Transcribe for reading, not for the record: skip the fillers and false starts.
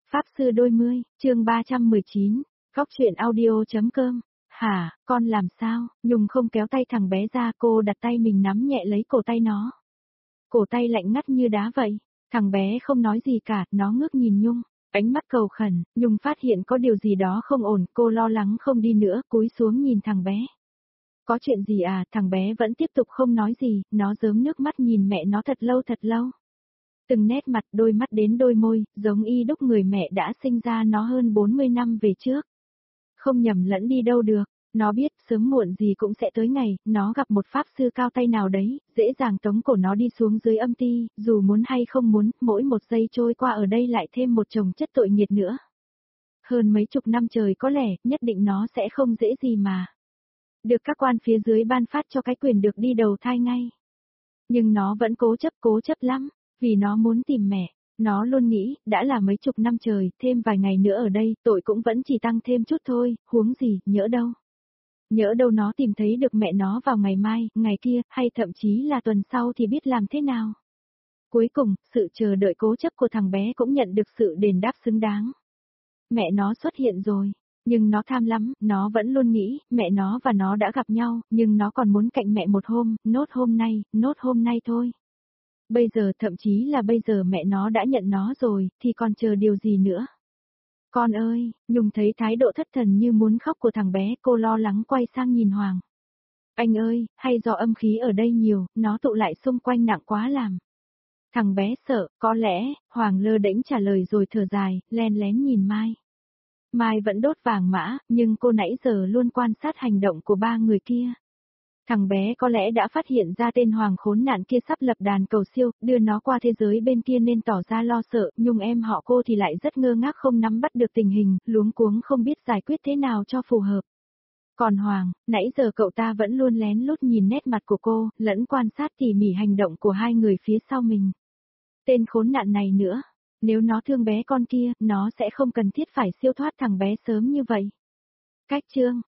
Pháp sư đôi mươi, chương 319, Góc truyện audio.com. Hả, con làm sao? Nhung không kéo tay thằng bé ra, cô đặt tay mình nắm nhẹ lấy cổ tay nó. Cổ tay lạnh ngắt như đá vậy. Thằng bé không nói gì cả, nó ngước nhìn Nhung, ánh mắt cầu khẩn. Nhung phát hiện có điều gì đó không ổn, cô lo lắng không đi nữa, cúi xuống nhìn thằng bé. Có chuyện gì à? Thằng bé vẫn tiếp tục không nói gì, nó rớm nước mắt nhìn mẹ nó thật lâu. Từng nét mặt, đôi mắt đến đôi môi, giống y đúc người mẹ đã sinh ra nó hơn 40 năm về trước. Không nhầm lẫn đi đâu được, nó biết sớm muộn gì cũng sẽ tới ngày, nó gặp một pháp sư cao tay nào đấy, dễ dàng tống cổ nó đi xuống dưới âm ti, dù muốn hay không muốn, mỗi một giây trôi qua ở đây lại thêm một chồng chất tội nghiệt nữa. Hơn mấy chục năm trời có lẽ, nhất định nó sẽ không dễ gì mà. Được các quan phía dưới ban phát cho cái quyền được đi đầu thai ngay. Nhưng nó vẫn cố chấp lắm. Vì nó muốn tìm mẹ, nó luôn nghĩ, đã là mấy chục năm trời, thêm vài ngày nữa ở đây, tội cũng vẫn chỉ tăng thêm chút thôi, huống gì, nhỡ đâu. Nhỡ đâu nó tìm thấy được mẹ nó vào ngày mai, ngày kia, hay thậm chí là tuần sau thì biết làm thế nào. Cuối cùng, sự chờ đợi cố chấp của thằng bé cũng nhận được sự đền đáp xứng đáng. Mẹ nó xuất hiện rồi, nhưng nó tham lắm, nó vẫn luôn nghĩ, mẹ nó và nó đã gặp nhau, nhưng nó còn muốn cạnh mẹ một hôm, nốt hôm nay thôi. Bây giờ thậm chí là bây giờ mẹ nó đã nhận nó rồi, thì còn chờ điều gì nữa? Con ơi, Nhung thấy thái độ thất thần như muốn khóc của thằng bé, cô lo lắng quay sang nhìn Hoàng. Anh ơi, hay do âm khí ở đây nhiều, nó tụ lại xung quanh nặng quá làm. Thằng bé sợ, có lẽ, Hoàng lơ đễnh trả lời rồi thở dài, len lén nhìn Mai. Mai vẫn đốt vàng mã, nhưng cô nãy giờ luôn quan sát hành động của ba người kia. Thằng bé có lẽ đã phát hiện ra tên Hoàng khốn nạn kia sắp lập đàn cầu siêu, đưa nó qua thế giới bên kia nên tỏ ra lo sợ, Nhung em họ cô thì lại rất ngơ ngác không nắm bắt được tình hình, luống cuống không biết giải quyết thế nào cho phù hợp. Còn Hoàng, nãy giờ cậu ta vẫn luôn lén lút nhìn nét mặt của cô, lẫn quan sát tỉ mỉ hành động của hai người phía sau mình. Tên khốn nạn này nữa, nếu nó thương bé con kia, nó sẽ không cần thiết phải siêu thoát thằng bé sớm như vậy. Cách chương